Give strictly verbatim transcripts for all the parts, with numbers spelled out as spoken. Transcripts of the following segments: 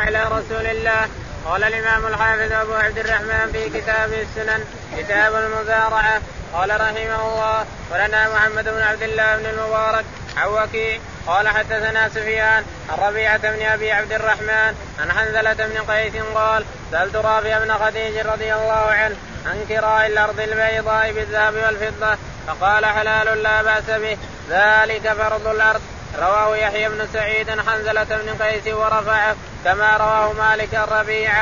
على رسول الله. قال الإمام الحافظ أبو عبد الرحمن في كتاب السنن كتاب المزارعة قال رحمه الله ولنا محمد بن عبد الله بن المبارك عن وكيع قال حدثنا سفيان عن ربيعة بن أبي عبد الرحمن عن حنظلة بن قيس قال سألت رافع بن خديج رضي الله عنه عن كراء الأرض البيضاء بالذهب والفضة فقال حلال لا بأس به ذلك فرض الأرض. رواه يحيى بن سعيد عن حنظلة بن قيس ورفعه كما رواه مالك الربيعة.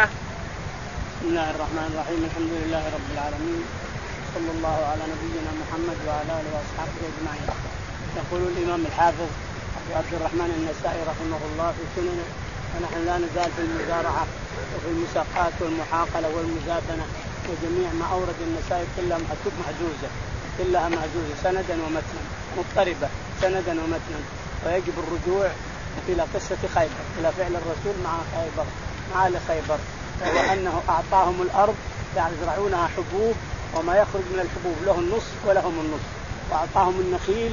بسم الله الرحمن الرحيم الحمد لله رب العالمين صلى الله على نبينا محمد وعلى آله وأصحابه أجمعين. يقول الإمام الحافظ أبو عبد الرحمن النسائي رحمه الله في سننه ونحن لا نزال في المزارعة وفي المساقات والمحاقلة والمزابنة وجميع ما أورد النسائي كلها مكتوب محجوزة كلها محجوزة سندا ومتنا مضطربة سندا ومتنا ويجب الرجوع إلى قصة خيبر إلى فعل الرسول مع خيبر مع آل خيبر وأنه أعطاهم الأرض يزرعونها حبوب وما يخرج من الحبوب له النصف ولهم النصف وأعطاهم النخيل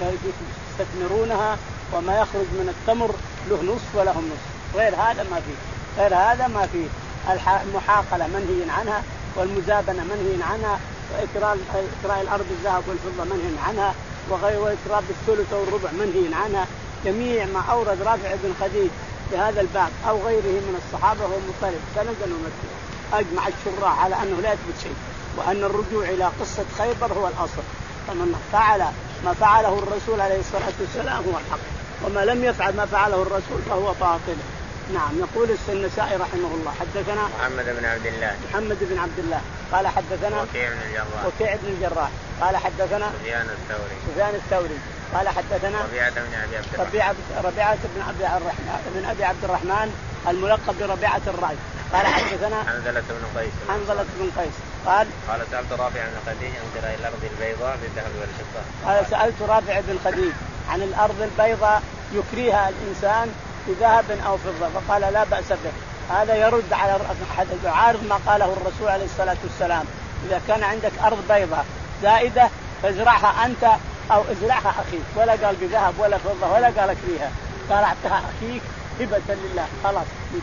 يستثمرونها وما يخرج من التمر له نصف ولهم نصف. غير هذا ما فيه غير هذا ما فيه المحاقلة منهي عنها والمزابنة منهي عنها وإكراء الأرض الذهب والفضة منهي عنها وغير وإكراء بالثلث والربع منهي عنها. جميع ما أورد رافع بن خديج بهذا الباب أو غيره من الصحابة هو مضطرب سندا ومتنا. أجمع الشراح على أنه لا يثبت شيء وأن الرجوع إلى قصة خيبر هو الأصل. فمن فعل ما فعله الرسول عليه الصلاة والسلام هو الحق وما لم يفعل ما فعله الرسول فهو باطل. نعم. يقول النسائي رحمه الله حدثنا محمد بن عبد الله محمد بن عبد الله قال حدثنا وكيع بن الجراح وكيع بن الجراح قال حدثنا سفيان الثوري سفيان الثوري قال حدثنا ربيعة بن أبي عبد الرحمن ربيعة ربيعة بن أبي الرحمن بن أبي عبد الرحمن الملقب بربيعة الرأي قال حدثنا حنظلة بن قيس حنظلة بن قيس قال قال سألت رافع بن خديج عن كراء الأرض البيضاء بالذهب والفضة. قال سألت رافع بن خديج عن الأرض البيضاء يكريها الإنسان بذهب أو فضة فقال لا بأس به. هذا يرد على يعارض ما قاله الرسول عليه الصلاة والسلام إذا كان عندك أرض بيضاء زائدة فازرعها أنت أو ازرعها أخيك ولا قال بذهب ولا فضة ولا قال اكريها قال اعطها أخيك هبة لله خلاص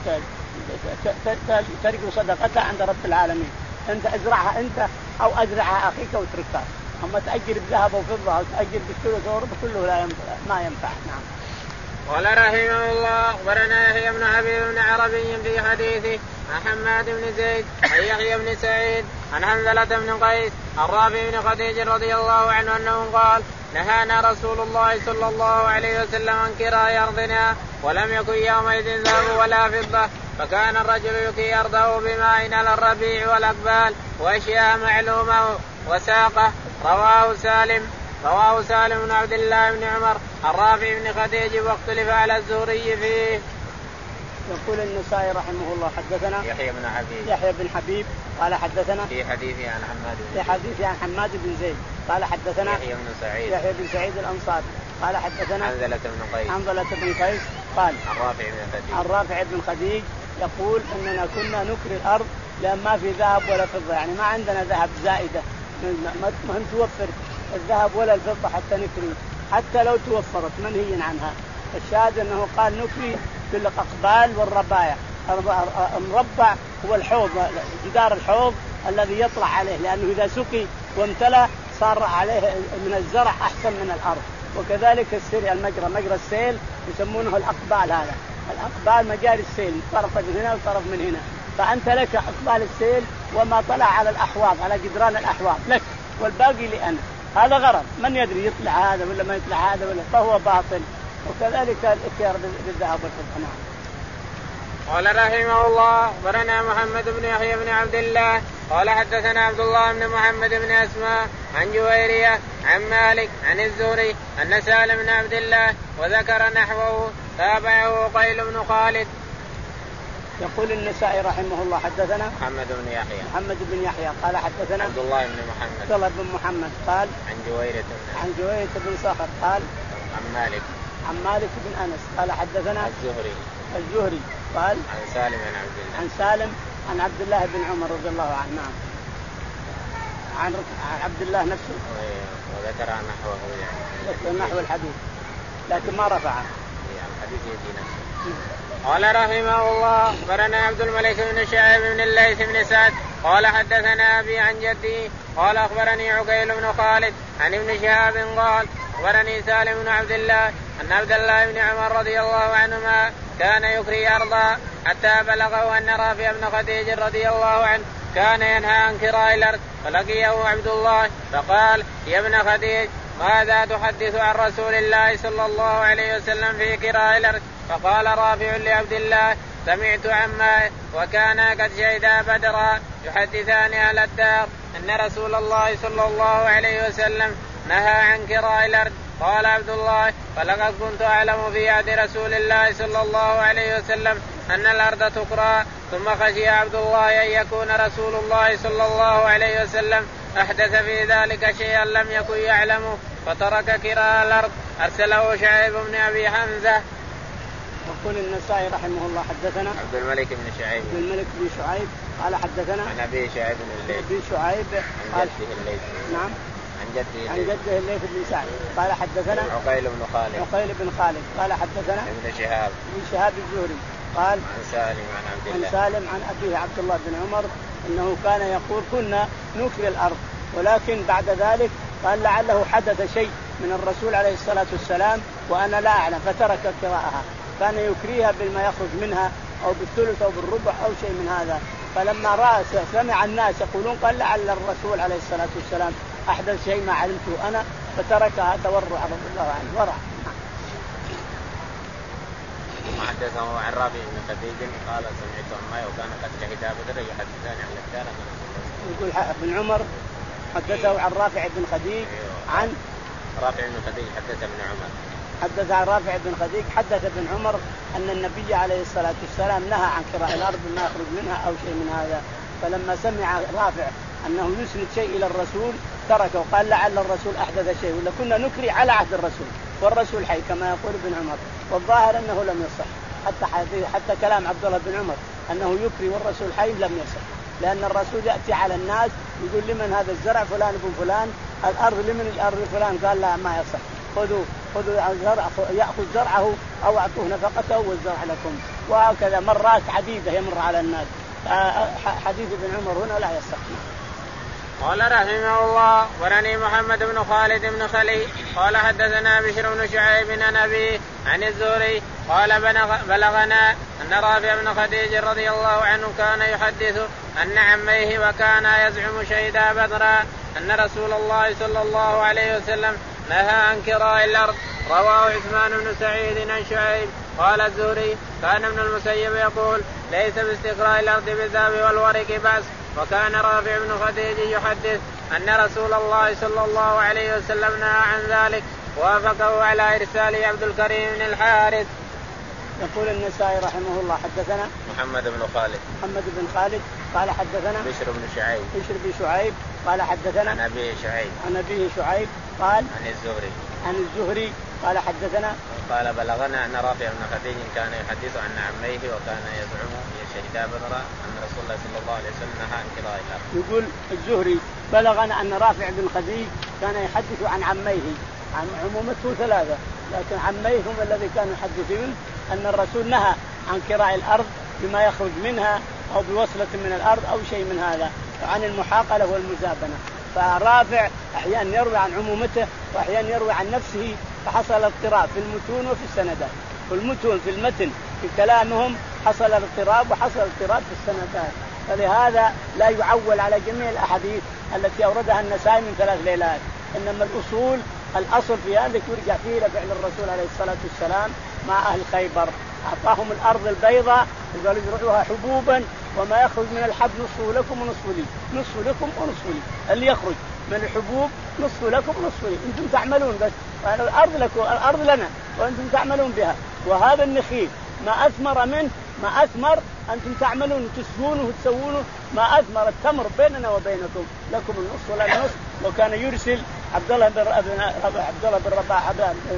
ترجو صدقتها عند رب العالمين. أنت ازرعها أنت أو ازرعها أخيك واتركها. أما تأجر بذهب وفضة أو تأجر بالثلث وربع كله لا ينفع ما ينفع. نعم. قال رحمه الله أخبرنا يحيى بن حبيب بن عربي في حديثه عن حماد بن زيد عن يحيى بن سعيد عن حنظلة بن قيس عن رافع بن خديج رضي الله عنه أنه قال نهانا رسول الله صلى الله عليه وسلم عن كراء أرضنا ولم يكن يومئذ ذهب ولا فضة فكان الرجل يكي أرضه بماء على الربيع والأقبال وأشياء معلومة وساقه. رواه سالم رواه سالم بن عبد الله بن عمر الرافع بن خديج واختلف على الزهري فيه. يقول النسائي رحمه الله حدثنا يحيى بن حبيب يحيى بن حبيب قال حدثنا في حديثه عن حماد في حديثه عن حماد بن زيد قال حدثنا يحيى بن سعيد يحيى بن سعيد الأنصاري قال حدثنا حنظلة بن قيس حنظلة بن قيس قال عن رافع بن خديج عن رافع بن خديج يقول اننا كنا نكري الارض لان ما في ذهب ولا فضة يعني ما عندنا ذهب زائدة ما توفر الذهب ولا الفضة حتى نكري حتى لو توفرت منهي عنها. الشاهد انه قال نكري في الاقبال والربايع. المربع هو الحوض جدار الحوض الذي يطلع عليه لانه اذا سقي وامتلأ صار عليه من الزرع احسن من الارض. وكذلك السيل المجرى مجرى السيل يسمونه الاقبال. هذا الاقبال مجاري السيل طرف من هنا وطرف من هنا فانت لك اقبال السيل وما طلع على الاحواض على جدران الاحواض لك والباقي لأنا. هذا غرض من يدري يطلع هذا ولا ما يطلع هذا ولا فهو باطل. وكذلك الإكيار بالذهب والفضة. قال رحمه الله أخبرنا محمد بن يحيى بن عبد الله قال حدثنا عبد الله بن محمد بن أسماء عن جويرية عن مالك عن الزهري أن سالم بن عبد الله وذكر نحوه تابعه قيل بن خالد. يقول النسائي رحمه الله حدثنا محمد بن يحيى محمد بن يحيى قال حدثنا عبد الله بن محمد عبد الله بن محمد قال عن جويرة عن جويرة بن صخر قال عن مالك عن مالك بن أنس قال حدثنا الزهري الزهري قال عن سالم بن عبد الله عن سالم عن عبد الله بن عمر رضي الله عنه عن عبد الله نفسه وذكر نحوه يعني نحو الحديث لكن ما رفعه يعني الحديث يجي نفسه قال رحمه الله أخبرنا عبد الملك بن شعيب بن الليث بن سعد قال حدثنا أبي عن جدي قال أخبرني عقيل بن خالد عن ابن شهاب قال أخبرني سالم بن عبد الله أن عبد الله بن عمر رضي الله عنهما كان يكري أرضا حتى بلغه أن رافع بن خديج رضي الله عنه كان ينهى عن كراء الأرض فلقيه عبد الله فقال يا ابن خديج ماذا تحدث عن رسول الله صلى الله عليه وسلم في كراء الأرض؟ فقال رافع لعبد الله سمعت عما وكان قد شهدا بدرا يحدثان أهل الدار أن رسول الله صلى الله عليه وسلم نهى عن كراء الأرض. قال عبد الله فلقد كنت أعلم في عهد رسول الله صلى الله عليه وسلم أن الأرض تكرى. ثم خشي عبد الله أن يكون رسول الله صلى الله عليه وسلم أحدث في ذلك شيئا لم يكن يعلمه فترك كراء الأرض. أرسله شعيب بن أبي حمزة. يقول النسائي رحمه الله حدثنا عبد الملك بن شعيب عبد الملك بن شعيب قال حدثنا عن أبي شعيب بن الليث بن شعيب عن جده الليث نعم عن جده عن جده الليث بن سعد قال حدثنا عقيل بن خالد عقيل بن خالد قال حدثنا ابن شهاب ابن شهاب الزهري قال عن سالم عن عبد الله عن سالم عن أبيه عبد الله بن عمر أنه كان يقول كنا نكري الأرض ولكن بعد ذلك قال لعله حدث شيء من الرسول عليه الصلاة والسلام وأنا لا أعلم فترك قراءها. كان يكريها بما يخرج منها أو بالثلث أو بالربع أو شيء من هذا. فلما رأى سمع الناس يقولون قال لعل الرسول عليه الصلاة والسلام أحدث شيء ما علمته أنا فتركها تورع رضي الله عنه ورع. ثم حدثه عن رافع بن خديج قال سمعت عمي وكان قد شهدا بدر يحدثان عن الدار. يقول ابن عمر حدثه عن رافع بن خديج عن رافع بن خديج حدث ابن عمر حدث عن رافع بن خديج حدث ابن عمر أن النبي عليه الصلاة والسلام نهى عن كراء الأرض ما يخرج منها أو شيء من هذا. فلما سمع رافع أنه يسند شيء إلى الرسول تركه وقال لعل الرسول أحدث شيء ولا كنا نكري على عهد الرسول والرسول حي كما يقول ابن عمر. والظاهر أنه لم يصح حتى حتى كلام عبد الله بن عمر أنه يكري والرسول حي لم يصح لأن الرسول يأتي على الناس يقول لمن هذا الزرع فلان ابن فلان الأرض لمن الأرض فلان قال لا ما يصح خذوا خذوا الزرع يأخذ زرعه أو أعطوه نفقته والزرع لكم. وهكذا مرات عديدة يمر على الناس. حديث ابن عمر هنا لا يصح. قال رحمه الله ورني محمد بن خالد بن خلي قال حدثنا بشر بن شعيب عن أبيه عن الزهري قال بلغنا أن رافع بن خديج رضي الله عنه كان يحدث أن عميه وكان يزعم شهدا بدرا أن رسول الله صلى الله عليه وسلم نهى عن كراء الأرض. رواه عثمان بن سعيد عن شعيب قال الزهري كان ابن المسيب يقول ليس باستقراء الأرض بالذهب والورق بأس. وكان رافع بن خديج يحدث أن رسول الله صلى الله عليه وسلم نهى عن ذلك. وافقه على إرسال عبد الكريم بن الحارث. يقول النسائي رحمه الله حدثنا محمد بن خالد محمد بن خالد قال حدثنا بشر بن شعيب بشر بن شعيب قال حدثنا عن أبيه شعيب عن أبيه شعيب قال عن الزهري عن الزهري قال حدثنا قال بلغنا أن رافع بن خديج كان يحدث عن عميه وكان يزعم شهدا بدرا أن رسول الله صلى الله عليه وسلم نهى عن كراء الأرض. يقول الزهري بلغنا أن رافع بن خديج كان يحدث عن عميه عن عمومته ثلاثة لكن عميه هم الذي كانوا يحدثون أن الرسول نهى عن كراء الأرض بما يخرج منها أو بوصلة من الأرض أو شيء من هذا عن المحاقلة والمزابنة. فرافع أحيانا يروي عن عمومته وأحيانا يروي عن نفسه فحصل اضطراب في المتون وفي السندات. في المتون في المتن في كلامهم حصل اضطراب وحصل اضطراب في السندات. فلهذا لا يعول على جميع الأحاديث التي أوردها النسائي من ثلاث ليلات. إنما الأصول الأصل في هذا يرجع فيه إلى فعل الرسول عليه الصلاة والسلام مع أهل خيبر. أعطاهم الأرض البيضاء وقالوا ازرعوها حبوبا وما يخرج من الحب نصفه لكم ونصفه لي نصفه لكم ونصفه لي. اللي يخرج من الحبوب نصفه لكم ونصفه لي أنتم تعملون بس الأرض لكم الأرض لنا وأنتم تعملون بها. وهذا النخيل ما أثمر منه ما أثمر أنتم تعملون تسقونه وتسوونه ما أثمر التمر بيننا وبينكم لكم النصف ولا النصف. وكان يرسل عبد الله بن عبد الله بن رباح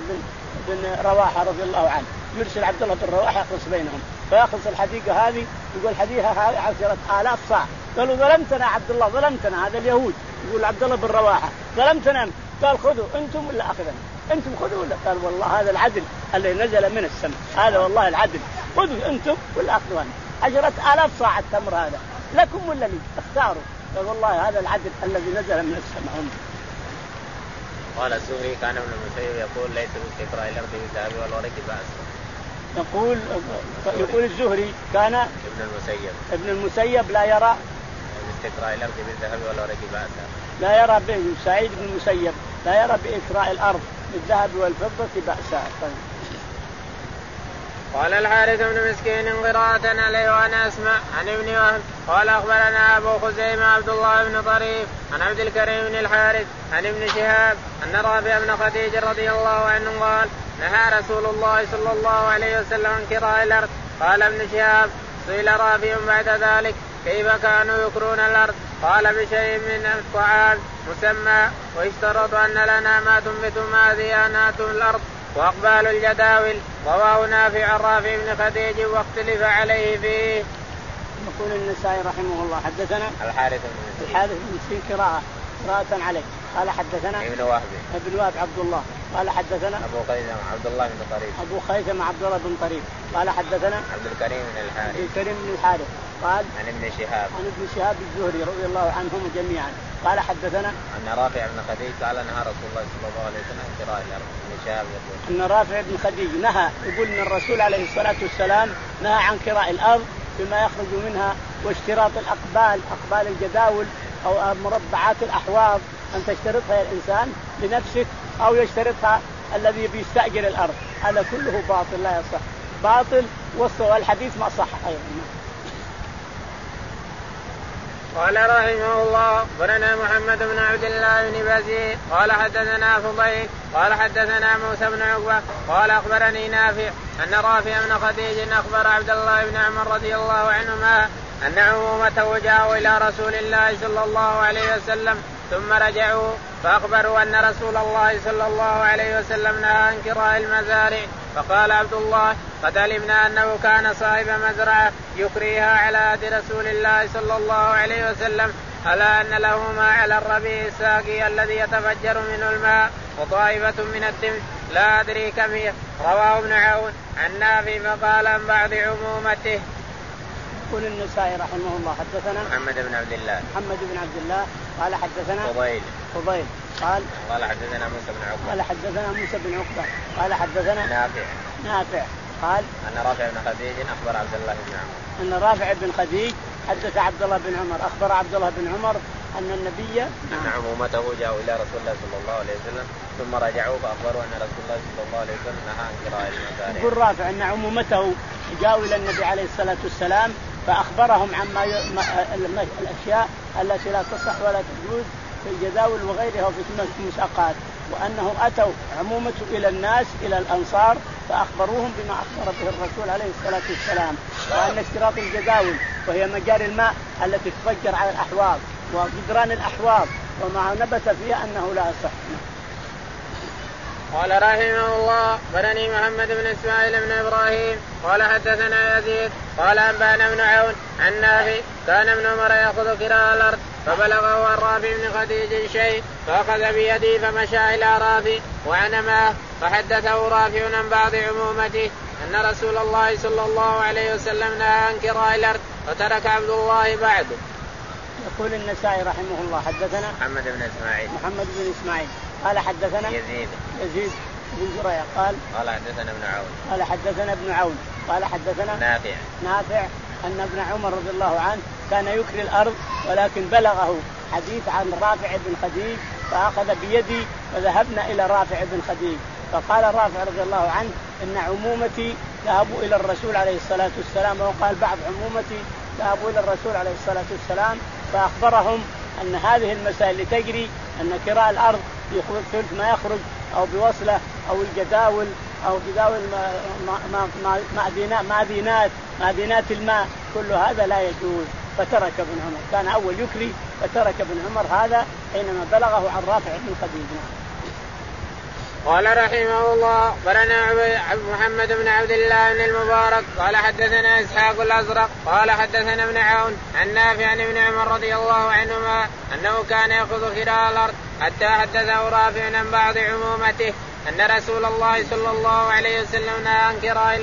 بن رواحة رضي الله عنه يرسل عبد الله بن رواحة يخلص بينهم فيخلص الحديقة هذه يقول حديقة عشرة آلاف صاع. قالوا ظلمتنا عبد الله ظلمتنا. هذا اليهود يقول عبد الله بن رواحة ظلمتنا. قال خذوا أنتم ولا أخذنا أنتم خذوا ولا. قال والله هذا العدل اللي نزل من السماء هذا والله العدل خذوا أنتم ولا أخذوا أنا عشرة آلاف صاع التمر هذا لكم ولا لي اختاروا. والله هذا العدل الذي نزل من السماء. قال الزهري كان ابن المسيب يقول ليس باستقراء الأرض بالذهب والورق بأس. يقول يقول الزهري كان ابن المسيب ابن المسيب لا يرى باستقراء الأرض بالذهب والورق بأس. لا يرى به سعيد بن المسيب لا يرى بإكراء الأرض بالذهب والفضة بأسا. قال الحارث بن مسكين قراءة عليه وأنا أسمع عن ابن وهب قال أخبرنا أبو خزيمة عبد الله بن طريف عن عبد الكريم بن الحارث عن ابن شهاب أن رافع بن خديج رضي الله عنه قال نهى رسول الله صلى الله عليه وسلم عن كراء الأرض. قال ابن شهاب سئل رافع بعد ذلك كيف كانوا يكرون الأرض قال بشيء من الطعام مسمى واشترط أن لنا ما تنبت ما ديانات الأرض وأقبال الجداول. رواه نافع عن رافع بن خديج واختلف عليه فيه. يقول النسائي رحمه الله حدثنا الحارث بن الحارث بن مسكين قراءة قراءة عليه قال حدثنا ابن وهب ابن وهب عبد الله قال حدثنا أبو خيثمة عبد الله بن طريف أبو خيثمة عبد الله بن طريف قال حدثنا عبد الكريم بن الحارث عبد الكريم بن الحارث قال عن ابن شهاب عن ابن شهاب الزهري رضي الله عنهم جميعا قال حدثنا أن رافع بن خديج قال نهى رسول الله صلى الله عليه وسلم عن كراء الأرض. ابن شهاب يقول أن رافع بن خديج نهى يقول أن الرسول عليه الصلاة والسلام نهى عن كراء الأرض بما يخرج منها واشتراط الأقبال أقبال الجداول أو مربعات الأحواض أن تشترطها الإنسان لنفسك أو يشترطها الذي بيستأجر الأرض. هذا كله باطل لا يصح باطل والحديث ما صح أيضا. قال رحمه الله أخبرنا محمد بن عبد الله بن بزيد قال حدثنا فضيل قال حدثنا موسى بن عقبة قال أخبرني نافع أن رافع بن خديج أخبر عبد الله بن عمر رضي الله عنهما أن عمومته جاءوا إلى رسول الله صلى الله عليه وسلم ثم رجعوا فأخبروا أن رسول الله صلى الله عليه وسلم نهى عن كراء المزارع. فقال عبد الله قد علمنا أنه كان صاحب مزرعة يكريها على عهد رسول الله صلى الله عليه وسلم ألا أن له ما على الربيع الساقي الذي يتفجر منه الماء وطائفة من الدم لا أدري كم هي. رواه ابن عون عن نافع فقال عن بعض عمومته. يقول النسائي رحمه الله حدثنا محمد بن عبد الله محمد بن عبد الله قال حدثنا فضيل فضيل قال قال حدثنا موسى بن عقبة قال حدثنا موسى بن عقبة قال حدثنا نافع نافع قال أن رافع بن خديج أخبر عبد الله بن عمر أن رافع بن خديج حدث عبد الله بن عمر أخبر عبد الله بن عمر أن النبي أن عمومته جاءوا إلى رسول الله صلى الله عليه وسلم ثم رجعوا فأخبروا أن رسول الله صلى الله عليه وسلم نهى عن كراء المزارع. يقول رافع أن عمومته جاءوا إلى النبي عليه الصلاة والسلام فأخبرهم عما ي... الأشياء التي لا تصح ولا تجوز في الجداول وغيرها في المساقات وأنه أتوا عمومته إلى الناس إلى الأنصار فأخبروهم بما أخبر به الرسول عليه الصلاة والسلام وأن اشتراط الجداول وهي مجاري الماء التي تفجر على الأحواض وجدران الأحواض وما نبت فيها أنه لا يصح. قال رحمه الله بني محمد بن إسماعيل بن إبراهيم قال حدثنا يزيد قال أنبأنا بن عون عن نافع كان ابن عمر يأخذ كراء الأرض فبلغه عن رافع بن خديج شيء فأخذ بيدي فمشى إلى رافع وأنا معه فحدثه رافع عن بعض عمومته أن رسول الله صلى الله عليه وسلم نهى عن كراء الأرض وترك عبد الله بعده. يقول النسائي رحمه الله حدثنا محمد بن إسماعيل محمد بن إسماعيل قال حدثنا يزيد يزيد بن زريع قال قال حدثنا ابن عون قال حدثنا ابن عون قال حدثنا نافع نافع أن ابن عمر رضي الله عنه كان يكري الأرض ولكن بلغه حديث عن رافع بن خديج فأخذ بيدي فذهبنا إلى رافع بن خديج فقال رافع رضي الله عنه إن عمومتي ذهبوا إلى الرسول عليه الصلاة والسلام وقال بعض عمومتي ذهبوا إلى الرسول عليه الصلاة والسلام فأخبرهم أن هذه المسائل تجري أن كراء الأرض يخرج ثلث ما يخرج أو بوصلة أو الجداول أو جداول معدنات معدنات الماء كل هذا لا يجوز فترك ابن عمر كان أول يكري فترك ابن عمر هذا حينما بلغه عن رافع بن خديج. قال رحمه الله برنا محمد بن عبد الله بن المبارك قال حدثنا إسحاق الأزرق قال حدثنا ابن عون عن نافع عن ابن عمر رضي الله عنهما أنه كان يأخذ كراء الأرض حتى حدثه رافع عن بعض عمومته أن رسول الله صلى الله عليه وسلم نهى عن كراء الأرض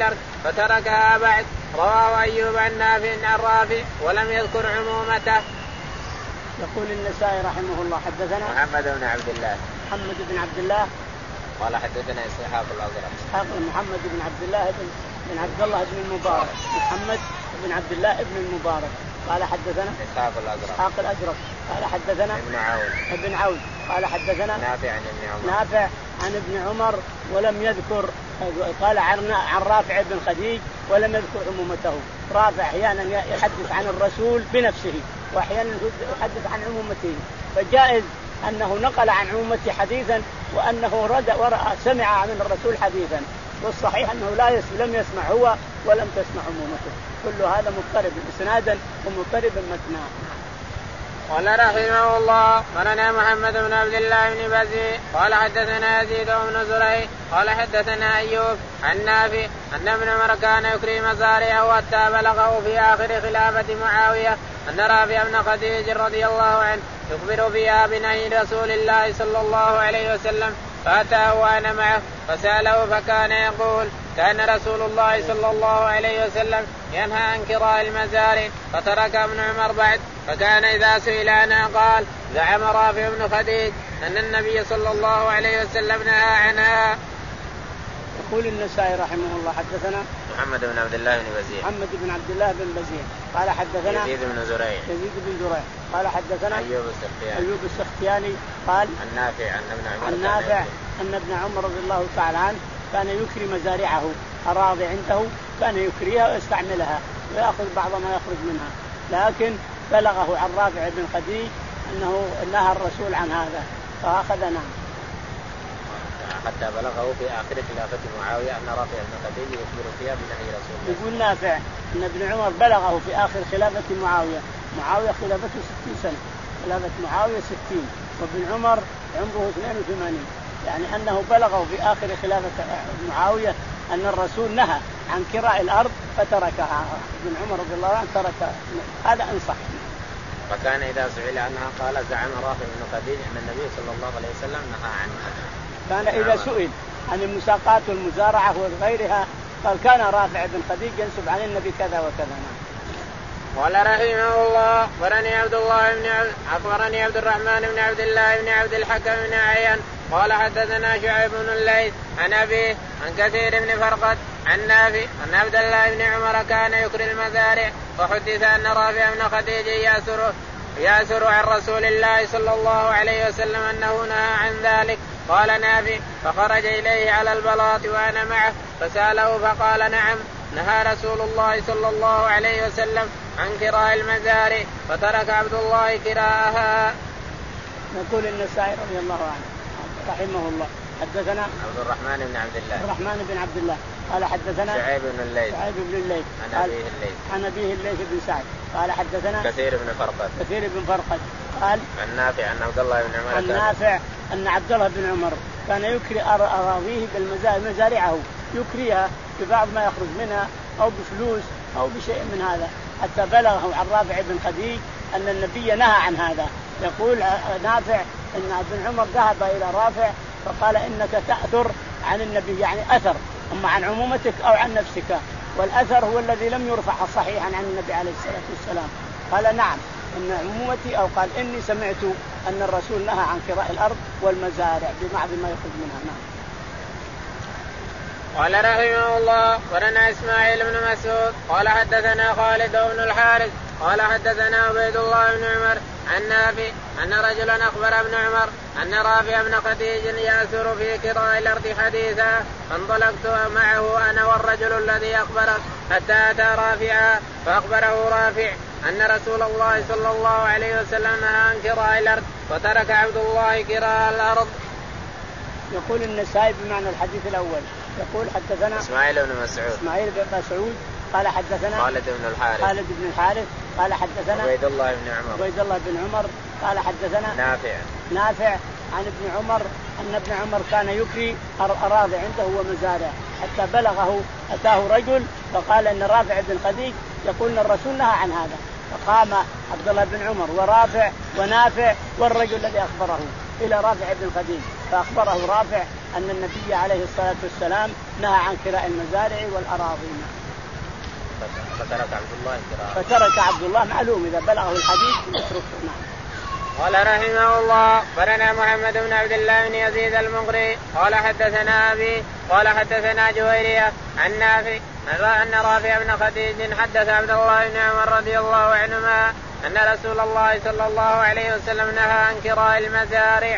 فتركها بعد. رواه أيوب عن نافع عن رافع ولم يذكر عمومته. يقول النسائي رحمه الله حدثنا محمد بن عبد الله محمد بن عبد الله قال حدثنا إسحاق الأزرق إسحاق محمد بن عبد الله بن, بن عبد الله بن المبارك محمد بن عبد الله بن المبارك قال حدثنا إسحاق الأزرق إسحاق الأزرق قال حدثنا ابن عون ابن عون قال حدثنا نافع عن ابن عمر نافع عن ابن عمر ولم يذكر قال عن عن رافع بن خديج ولم يذكر عمومته. رافع أحيانا يحدث عن الرسول بنفسه وأحيانا يحدث عن عمومته فجائز أنه نقل عن عمومته حديثا وأنه رد ورأى سمع من الرسول حديثا والصحيح أنه لا يس لم يسمع هو ولم تسمع عمومته. كل هذا مضطرب إسنادا ومضطرب متنا. قال رحمه الله قالنا محمد بن عبد الله بن بزي قال حدثنا يزيد بن زريع قال حدثنا أيوب عن نافع أن ابن عمر كان يكري مزارعه حتى بلغه في آخر خلافة معاوية أن رافع بن خديج رضي الله عنه يخبر بها بنهي رسول الله صلى الله عليه وسلم فأتاه وأنا معه فسأله فكان يقول كان رسول الله صلى الله عليه وسلم ينهى عن كراء المزارع فترك ابن عمر بعد فكان إذا سئل عنها قال زعم رافع بن خديج أن النبي صلى الله عليه وسلم نهى عنها. يقول النسائي رحمه الله حدثنا محمد بن عبد الله بن بزيع محمد بن عبد الله بن بزيع قال حدثنا يزيد بن زريع يزيد بن زريع قال حدثنا أيوب السختياني أيوب السختياني قال النافع أن ابن عمر النافع أن ابن عمر رضي الله تعالى عنه كان يكري مزارعه أراضي عنده كان يكريها ويستعملها ويأخذ بعض ما يخرج منها لكن بلغه عن رافع بن خديج أنه نهى الرسول عن هذا فأخذنا حتى بلغه في آخر خلافة معاوية أن رافع بن خديج يخبر فيها بنهي رسول الله. يقول نافع أن ابن عمر بلغه في آخر خلافة معاوية معاوية خلافته ستين سنة خلافة معاوية ستين وابن عمر عمره اثنين وثمانين يعني أنه بلغه في آخر خلافة معاوية أن الرسول نهى عن كراء الأرض فتركها. ابن عمر رضي الله عنه ترك هذا أنصح. فكان إذا سئل عنها قال زعم رافع بن خديج أن النبي صلى الله عليه وسلم نهى عنها. كان إذا سئل عن المساقات والمزارعة وغيرها قال كان رافع بن خديج ينسب عن النبي كذا وكذا. قال رحمه الله أخبرني عبد الله بن أخبرني عبد الرحمن بن عبد الله بن عبد الحكم بن عيان قال حدثنا شعيب بن الليث عن أبيه عن كثير بن فرقد عن نافع أن عبد الله بن عمر كان يكري المزارع وحدث أن رافع بن خديج يأسر يأسر عن رسول الله صلى الله عليه وسلم أنه نهى عن ذلك. قال نافع فخرج إليه على البلاط وأنا معه فسأله فقال نعم نهى رسول الله صلى الله عليه وسلم عن كراء المزارع فترك عبد الله كراءها. نقول النسائي رضي الله عنه رحمه الله حدثنا عبد الرحمن بن عبد الله عبد الرحمن بن عبد الله قال حدثنا شعيب بن الليث شعيب بن الليث عن أبيه الليث عن أبيه الليث بن سعد قال حدثنا كثير بن فرقد كثير بن فرقد قال عن نافع أن عبد الله بن عمر عن نافع أن عبد الله بن عمر كان يكري أراضيه بالمزارعه يكريها ببعض ما يخرج منها أو بفلوس أو بشيء من هذا حتى بلغه عن رافع بن خديج أن النبي نهى عن هذا. يقول نافع أن ابن عمر ذهب إلى رافع فقال إنك تأثر عن النبي يعني أثر أما عن عمومتك أو عن نفسك والأثر هو الذي لم يرفع صحيحا عن النبي عليه الصلاة والسلام. قال نعم أن عمومتي أو قال إني سمعت أن الرسول نهى عن كراء الأرض والمزارع بمعظم ما يخرج منها. نعم. قال رحمه الله ورنا إسماعيل بن مسعود قال حدثنا خالد بن الحارث قال حدثنا عبيد الله بن عمر عن نافع أن رجلا أخبر ابن عمر أن رافع بن خديج يأسر في كراء الأرض حديثا فانطلقت معه أنا والرجل الذي أخبره حتى أتى رافعا فأخبره رافع أن رسول الله صلى الله عليه وسلم نهى عن كراء الأرض وترك عبد الله كراء الأرض. يقول النسائي بمعنى الحديث الأول يقول حدثنا إسماعيل بن مسعود إسماعيل بن مسعود قال حدثنا خالد بن الحارث خالد بن الحارث قال حدثنا عبيد الله بن عمر عبيد الله بن عمر قال حدثنا نافع نافع عن ابن عمر أن ابن عمر كان يكري أراضي عنده ومزارع حتى بلغه أتاه رجل فقال أن رافع بن خديج يقول أن الرسول نهى عن هذا فقام عبد الله بن عمر ورافع ونافع والرجل الذي أخبره إلى رافع بن خديج فأخبره رافع أن النبي عليه الصلاة والسلام نهى عن كراء المزارع والأراضي. فترك عبد الله كراء. فترك عبد الله معلوم إذا بلغه الحديث يتركه. نعم. قال رحمه الله برنا محمد بن عبد الله بن يزيد المقري قال حدثنا أبي قال حدثنا جويرية عن نافع أن رافع بن خديج حدث عبد الله بن عمر رضي الله عنهما أن رسول الله صلى الله عليه وسلم نهى عن كراء المزارع.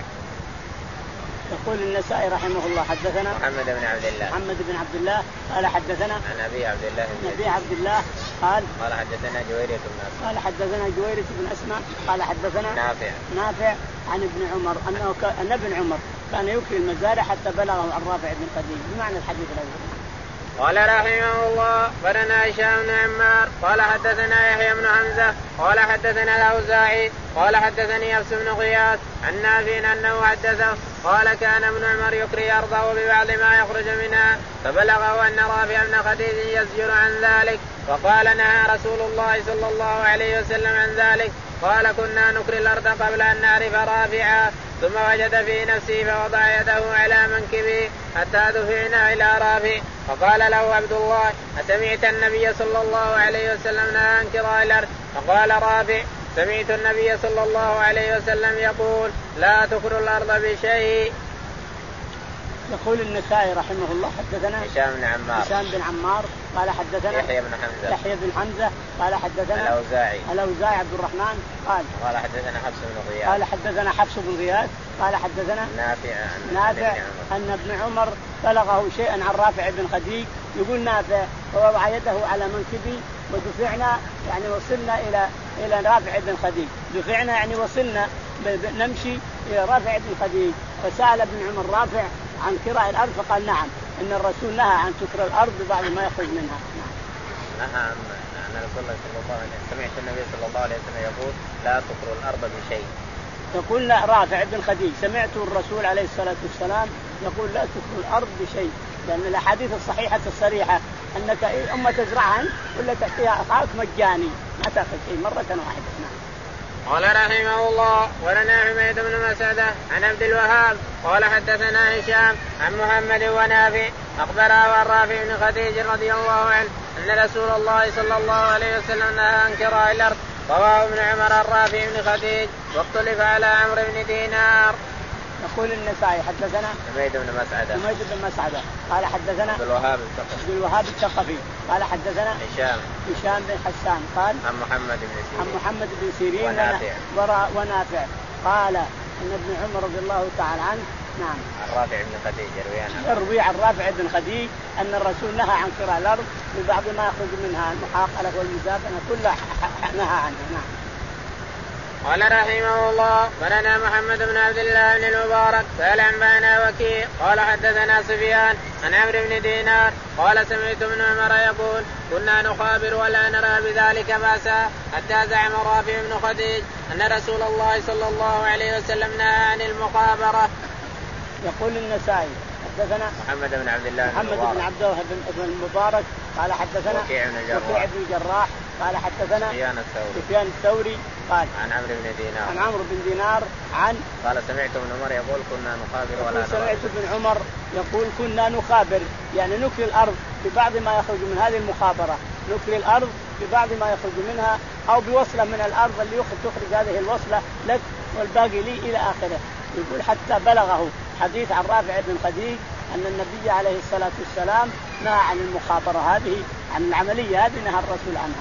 يقول النسائي رحمه الله حدثنا محمد بن عبد الله محمد بن عبد الله قال حدثنا عن أبي عبد الله بن أبي عبد الله قال قال حدثنا جويرية بن أسماء قال حدثنا جويرية بن أسماء قال حدثنا نافع نافع عن ابن عمر أنه ك... أن ابن عمر كان يكري المزارع حتى بلغه عن رافع بن خديج بمعنى الحديث الأول. قال رحمه الله برنا هشام بن عمار قال حدثنا يحيى بن حمزة قال حدثنا الأوزاعي قال حدثني حفص بن غياث عن نافع أنه حدثه قال كان ابن عمر يكري أرضه ببعض ما يخرج منها فبلغه أن رافع بن خديج يزجر عن ذلك وقال نهى رسول الله صلى الله عليه وسلم عن ذلك. قال كنا نكري الأرض قبل أن نعرف رافعا ثم وجد في نفسه فوضع يده على منكبه حتى دفعنا إلى رافع فقال له عبد الله أسمعت النبي صلى الله عليه وسلم نهى عن كراء الأرض؟ فقال رافع سمعت النبي صلى الله عليه وسلم يقول لا تكروا الأرض بشيء. يقول النسائي رحمه الله حدثنا هشام بن عمار هشام بن عمار قال حدثنا يحيى بن حمزة يحيى بن حمزة قال حدثنا الأوزاعي الأوزاعي عبد الرحمن قال قال حدثنا حفص بن غياث قال حدثنا حفص بن غياث قال حدثنا نافع نافع أن ابن عمر بلغه شيئا عن رافع بن خديج يقول نافع فوضع يده على منكبي ودفعنا يعني وصلنا إلى إلى رافع بن خديج دفعنا يعني وصلنا نمشي إلى رافع بن خديج فسأل ابن عمر رافع عن كراء الأرض فقال نعم إن الرسول نهى عن تكرى الأرض بعد ما يخرج منها. نهى أن رسول الله صلى الله عليه وسلم سمعت النبي صلى الله عليه وسلم يقول لا تكروا الأرض بشيء. يقول رافع بن خديج سمعت الرسول عليه الصلاة والسلام يقول لا تكروا الأرض بشيء لأن الأحاديث الصحيحة الصريحة أنك أما تزرعها ولا تأتيها أخاك مجاني ما تأخذ شيء مرة واحدة. نعم. قال رحمه الله ولنا حميد بن مسعدة عن عبد الوهاب قال حدثنا هشام عن محمد ونافع أخبره عن رافع بن خديج رضي الله عنه أن رسول الله صلى الله عليه وسلم نهى عن كراء الأرض. رواه ابن عمر عن رافع بن خديج واختلف على عمرو بن دينار. يقول النسائي حدثنا حميد بن مسعدة حميد بن مسعدة قال حدثنا عبد الوهاب الثقفي عبد الوهاب الثقفي قال حدثنا هشام هشام بن حسان قال عن محمد بن سيرين عن محمد بن سيرين ونافع ونافع قال ان ابن عمر رضي الله تعالى عنه نعم عن رافع بن خديج يروي عن رافع بن خديج ان الرسول نهى عن كراء الارض ببعض ما يخرج منها المحاقله والمزابنه كلها نهى عنها. نعم. قال رحمه الله بلنا محمد بن عبد الله بن المبارك قال أنبأنا وكيع قال حدثنا سفيان عن عمرو بن دينار قال سمعت ابن عمر يقول كنا نخابر ولا نرى بذلك بأسا حتى زعم رافع بن خديج أن رسول الله صلى الله عليه وسلم نهى عن المخابرة. يقول النسائي حدثنا محمد بن عبد الله محمد بن عبد الله بن المبارك قال حدثنا وكيع بن الجراح وكيع بن الجراح قال حدثنا سفيان الثوري سفيان الثوري قال عن عمرو بن دينار عن عمرو بن دينار عن قال سمعت ابن عمر يقول كنا نخابر ولا نرى. سمعت ابن عمر يقول كنا نخابر يعني نكري الأرض ببعض ما يخرج من هذه المخابرة نكري الأرض ببعض ما يخرج منها أو بوصلة من الأرض اللي تخرج هذه الوصلة لك والباقي لي إلى آخره. يقول حتى بلغه حديث عن رافع بن خديج أن النبي عليه الصلاة والسلام نهى عن المخابرة هذه عن العملية هذه نهى الرسول عنها.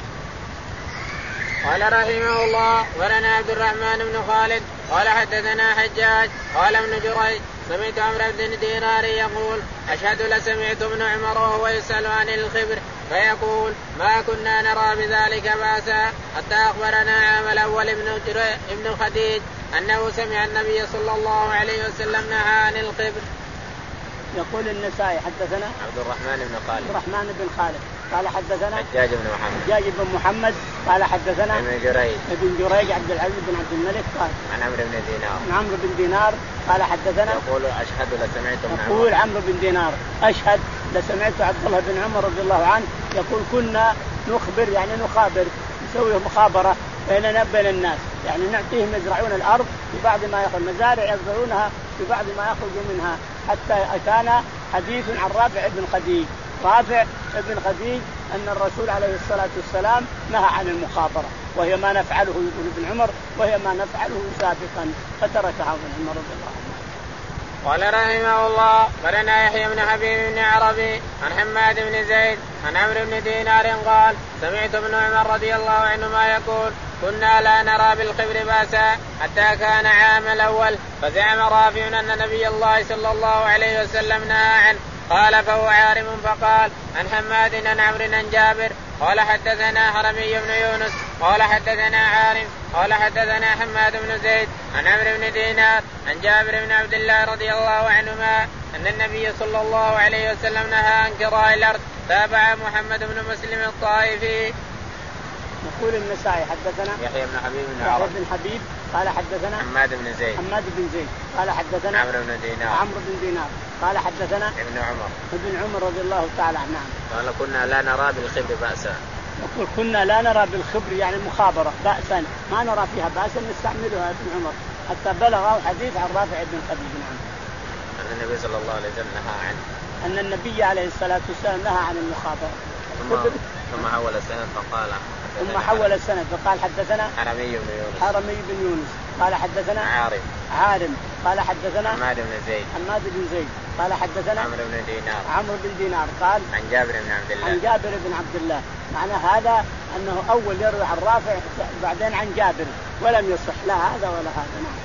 قال رحمه الله ولنا عبد الرحمن بن خالد قال حدثنا حجاج قال ابن جريج سمعت عمرو بن دينار يقول أشهد لسمعت ابن عمر وهو يسأل عن الخبر فيقول ما كنا نرى بذلك بأسا حتى أخبرنا عام الأول ابن خديج أنه سمع النبي صلى الله عليه وسلم نهى عن الخبر. يقول النسائي حدثنا عبد الرحمن بن خالد عبد الرحمن بن خالد قال حدثنا حجاج بن محمد حجاج بن محمد قال حدثنا ابن جريج ابن جريج عبد العزيز بن عبد الملك قال عن عمرو بن دينار عن عمرو بن دينار قال حدثنا يقول أشهد لسمعت ابن عمر يقول عمرو بن دينار أشهد لسمعت عبد الله بن عمر رضي الله عنه يقول كنا نخبر يعني نخابر نسوي مخابرة بيننا بين الناس يعني نعطيهم يزرعون الأرض ببعض ما يخرج مزارع يزرعونها ببعض ما يخرج منها حتى أتانا حديث عن رافع بن خديج. رافع بن خديج أن الرسول عليه الصلاة والسلام نهى عن المخابرة، وهي ما نفعله يقول ابن عمر، وهي ما نفعله سابقا، فتركها ابن عمر رضي الله عنه. قال رحمه الله قرنا يحيى بن حبيب بن عربي عن حماد بن زيد عن عمرو بن دينار قال سمعت ابن عمر رضي الله عنهما يقول كنا لا نرى بالخبر باسا حتى كان عام الأول، فزعم رافع أن نبي الله صلى الله عليه وسلم نهى عنه. قال فهو عارم. فقال عن حماد عن عمرو عن جابر قال حدثنا حرمي بن يونس قال حدثنا عارم قال حدثنا حماد بن زيد عن عمرو بن دينار عن جابر بن عبد الله رضي الله عنهما أن النبي صلى الله عليه وسلم نهى عن كراء الأرض. تابع محمد بن مسلم الطائفي. يقول النسائي حدثنا يحيى بن حبيب بن يحيى بن حبيب قال حدثنا حماد بن زيد حماد بن زيد قال حدثنا عمرو بن دينار عمرو بن دينار قال حدثنا ابن عمر ابن عمر رضي الله تعالى عنه قال كنا لا نرى بالخبر بأسا. يقول كنا لا نرى بالخبر يعني مخابرة بأسا، ما نرى فيها بأسا نستعملها ابن عمر، حتى بلغه حديث عن رافع بن خديج عنه أن النبي صلى الله عليه وسلم نهى عنه، أن النبي عليه الصلاة والسلام نهى عن المخابرة. ثم ثم حول السند فقال ثم حول السند فقال حدثنا حرمي بن يونس حرمي بن يونس قال حدثنا عارم عارم قال حدثنا حماد بن زيد حماد بن زيد قال حدثنا عمرو بن دينار عمرو بن دينار قال عن جابر بن عبد الله عن جابر بن عبد الله. معنى هذا أنه أول يروي عن رافع بعدين عن جابر، ولم يصح لا هذا ولا هذا. نعم.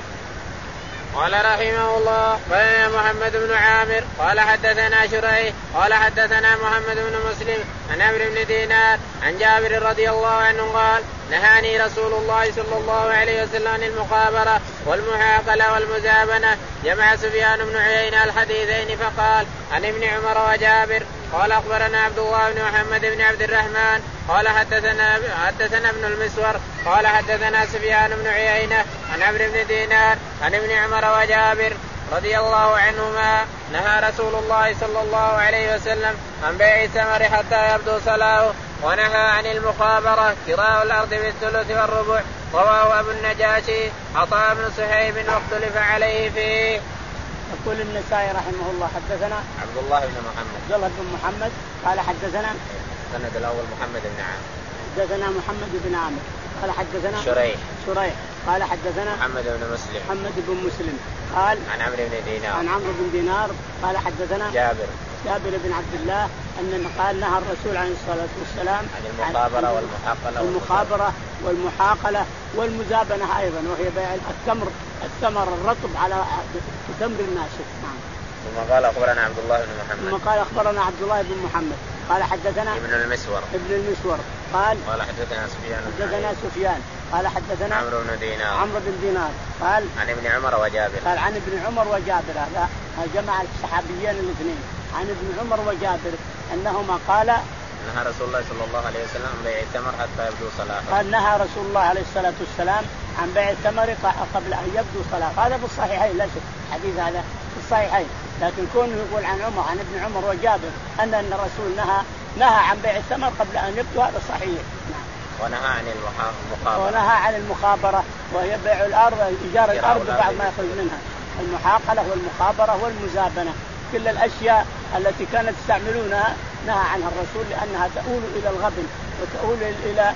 قال رحمه الله قال محمد بن عامر قال حدثنا شريح قال حدثنا محمد بن مسلم عن عمرو بن دينار عن جابر رضي الله عنه قال نهاني رسول الله صلى الله عليه وسلم عن المخابرة والمحاقلة والمزابنة. جمع سفيان بن عيينة الحديثين فقال عن ابن عمر وجابر قال أخبرنا عبد الله بن محمد بن عبد الرحمن قال حدثنا حدثنا ابن المسور قال حدثنا سفيان بن عيينة عن عمرو بن دينار عن ابن عمر وجابر رضي الله عنهما نهى رسول الله صلى الله عليه وسلم عن بيع الثمر حتى يبدو صلاحه، ونهى عن المخابرة كراء الأرض بالثلث والربع. رواه أبو النجاشي عطاء بن صهيب واختلف عليه فيه. يقول النسائي رحمه الله حدثنا عبد الله بن محمد عبد الله بن محمد قال حدثنا السند الأول محمد بن عامر حدثنا محمد بن عامر قال حدثنا شريح شريح قال حدثنا محمد بن مسلم محمد بن مسلم قال عن عمرو بن دينار عن عمرو بن دينار قال حدثنا جابر جابر بن عبد الله أن قال نهى الرسول عليه الصلاة والسلام عن المخابرة والمحاقلة والمخابرة والمحاقلة والمزابنة أيضا، وهي بيع التمر الثمر الرطب على تمر الناشف. نعم. ثم قال أخبرنا عبد الله بن محمد ثم قال أخبرنا عبد الله بن محمد قال حدثنا ابن المسور ابن المسور قال قال حدثنا سفيان حدثنا سفيان قال حدثنا عمرو بن دينار عمرو بن دينار قال عن ابن عمر وجابر قال عن ابن عمر وجابر. هذا جمع الصحابيين الاثنين عن ابن عمر وجابر أنهما قال نهى رسول الله صلى الله عليه وسلم عن بيع الثمر حتى يبدو صلاحه. قال نهى رسول الله عليه الصلاة والسلام عن بيع الثمر قبل أن يبدو صلاحه. هذا في الصحيحين، لا شك الحديث هذا في الصحيحين، لكن كونه يقول عن عمر عن ابن عمر وجابر أن أن الرسول نهى نهى عن بيع الثمر قبل أن يبدو، هذا صحيح. نعم. ونهى عن المخابرة ونهى عن المخابرة وهي بيع الأرض إيجار الأرض بعد ما يخرج منها، المحاقلة والمخابرة والمزابنة، كل الأشياء التي كانت يستعملونها نهى عنها الرسول لأنها تؤول إلى الغبن وتؤول إلى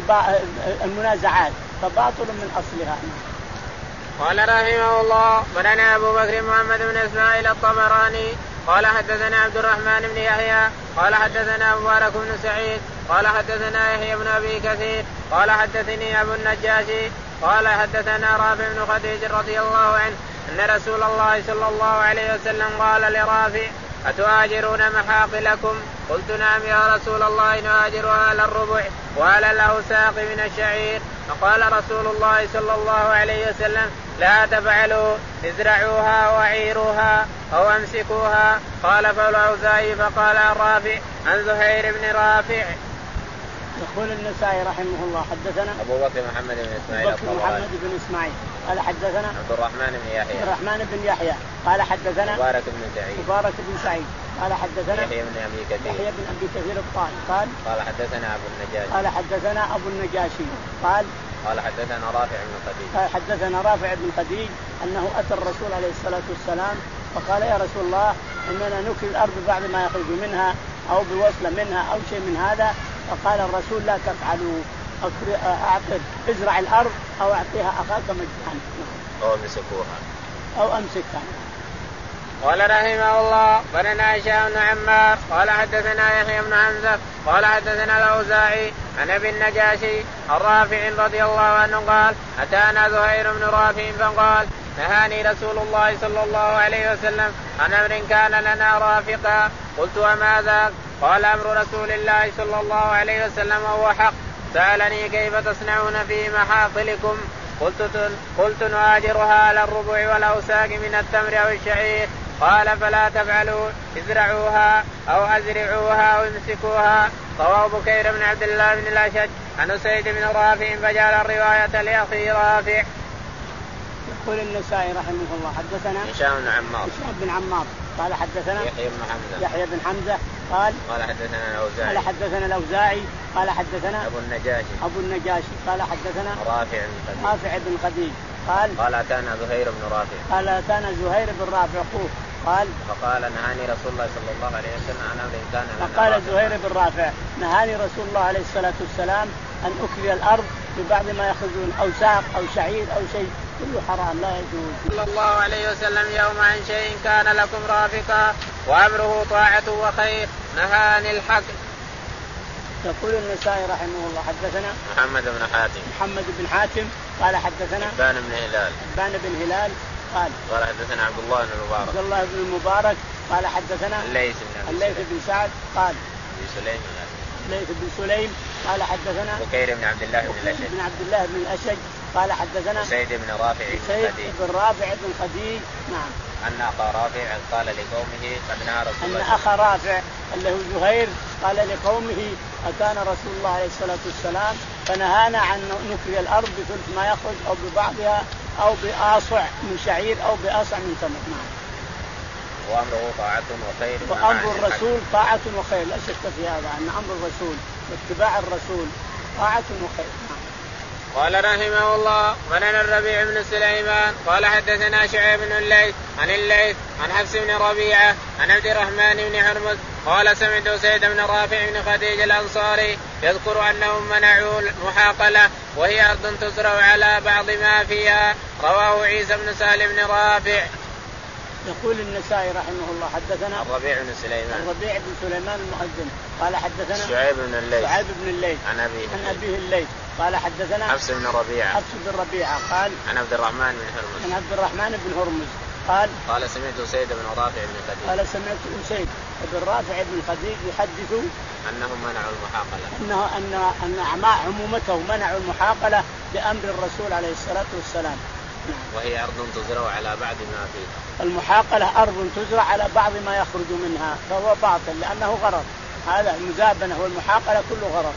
المنازعات، فباطل من أصلها. قال رحمه الله بلنا أبو بكر محمد بن إسماعيل الطبراني قال حدثنا عبد الرحمن بن يحيى قال حدثنا مبارك بن سعيد قال حدثنا يحيى بن أبي كثير قال حدثني أبو النجاشي قال حدثنا رافع بن خديج رضي الله عنه أن رسول الله صلى الله عليه وسلم قال لرافع أتهاجرون محاقلكم؟ قلت نعم يا رسول الله نهاجرها على الربع وعلى الأوساق من الشعير. فقال رسول الله صلى الله عليه وسلم لا تفعلوا، ازرعوها وعيروها أو أمسكوها. قال فالأوزاعي فقال الرافع عن زهير بن رافع. يقول النسائي رحمه الله حدثنا أبو بكر محمد بن إسماعيل أبو بكر محمد بن إسماعيل قال حدثنا عبد الرحمن بن يحيى عبد الرحمن بن يحيى قال حدثنا مبارك بن سعيد مبارك بن سعيد قال حدثنا يحيى بن أبي كثير يحيى بن أبي كثير الطائي قال قال حدثنا أبو النجاشي قال حدثنا أبو النجاشي قال قال حدثنا رافع بن خديج قال حدثنا رافع بن خديج أنه أتى الرسول عليه الصلاة والسلام فقال يا رسول الله إننا نكل الأرض بعد ما يخرج منها أو بوصلة منها أو شيء من هذا. فقال الرسول لا تفعلوا، أعطر ازرع الأرض أو أعطيها أخاك مجانا أو امسكوها أو أمسكها. قال رحمه الله بننا هشام بن عمار قال حدثنا يحيى بن حمزة قال حدثنا الأوزاعي عن أبي النجاشي الرافع رضي الله عنه قال أتانا زهير بن رافع فقال نهاني رسول الله صلى الله عليه وسلم عن أمر كان لنا رافقا. قلت وما ذاك؟ قال أمر رسول الله صلى الله عليه وسلم وهو حق. سألني كيف تصنعون في محاصلكم؟ قلت, قلت نهاجرها على الربع والأوساق من التمر أو الشعير. قال فلا تفعلوا، ازرعوها أو أزرعوها أو امسكوها. رواه بكير بن عبد الله بن الأشج عن سيد بن رافع فجعل الرواية لأخي رافع. يقول النسائي رحمه الله حدثنا هشام بن عمار هشام بن عمار قال حدثنا يحيى بن حمزة يحيى بن حمزة قال قال حدثنا الأوزاعي قال حدثنا الأوزاعي قال حدثنا أبو النجاشي أبو النجاشي قال حدثنا رافع بن خديج رافع بن خديج قال قال أتانا زهير بن رافع قال أتانا زهير بن رافع أخوه قال فقال نهاني رسول الله صلى الله عليه وسلم عن أمر كان لنا. فقال زهير بن رافع نهاني رسول الله عليه الصلاة والسلام أن أكل الأرض ببعض ما يأخذون أوساق أو شعير أو شيء كله حرام لا يجوز. صلى الله عليه وسلم يوم عن شيء كان لكم رافقا وأمره طاعة وخير نهاني الحق. يقول النسائي رحمه الله حدثنا محمد بن حاتم محمد بن حاتم قال حدثنا حبان بن هلال حبان بن هلال قال قال حدثنا عبد الله بن المبارك عبد الله بن المبارك قال حدثنا الليث بن الليث بن سعد قال بن سليم الليث بن سليم قال حدثنا بكير بن عبد الله بن الأشج بن عبد الله بن الأشج قال حدثنا سيد بن رافع بن سيد بن رافع بن خديج نعم أن أخا رافع قال لقومه قد نهى رسول الله أن أخا رافع اللي هو زهير قال لقومه أتانا رسول الله عليه الصلاة والسلام فنهانا عن نكري الأرض بثلث ما يخرج أو ببعضها أو بآصع من شعير أو بآصع من تمر. نعم. وأمره طاعة وخير. وأمر الرسول طاعة وخير لا شك في هذا أن أمر الرسول واتباع الرسول طاعة وخير. نعم. قال رحمه الله ولنا الربيع بن سليمان قال حدثنا شعيب بن الليث عن الليث عن حفص بن ربيعة عن عبد الرحمن بن حرمز قال سمعت سيد بن رافع بن خديج الأنصاري يذكر أنهم منعوا المحاقلة وهي أرض تزرع على بعض ما فيها. رواه عيسى بن سهل بن رافع. يقول النسائي رحمه الله حدثنا الربيع بن سليمان الربيع بن سليمان المؤذن قال حدثنا شعيب بن الليث شعيب بن الليث عن أبيه عن أبيه الليث قال حدثنا حفص بن ربيعة حفص بن ربيعة قال عن عبد الرحمن بن هرمز عن عبد الرحمن بن هرمز قال قال سمعت سيد بن رافع بن خديج قال سمعت سيد بن رافع بن خديج يحدث أنهم منعوا المحاقلة أنه أن أن أعماء عمومته منعوا المحاقلة بأمر الرسول عليه الصلاة والسلام. وهي أرض تزرع على بعض ما فيها. المحاقلة أرض تزرع على بعض ما يخرج منها فهو باطل لأنه غرض. هذا المزابنة والمحاقلة كله غرض.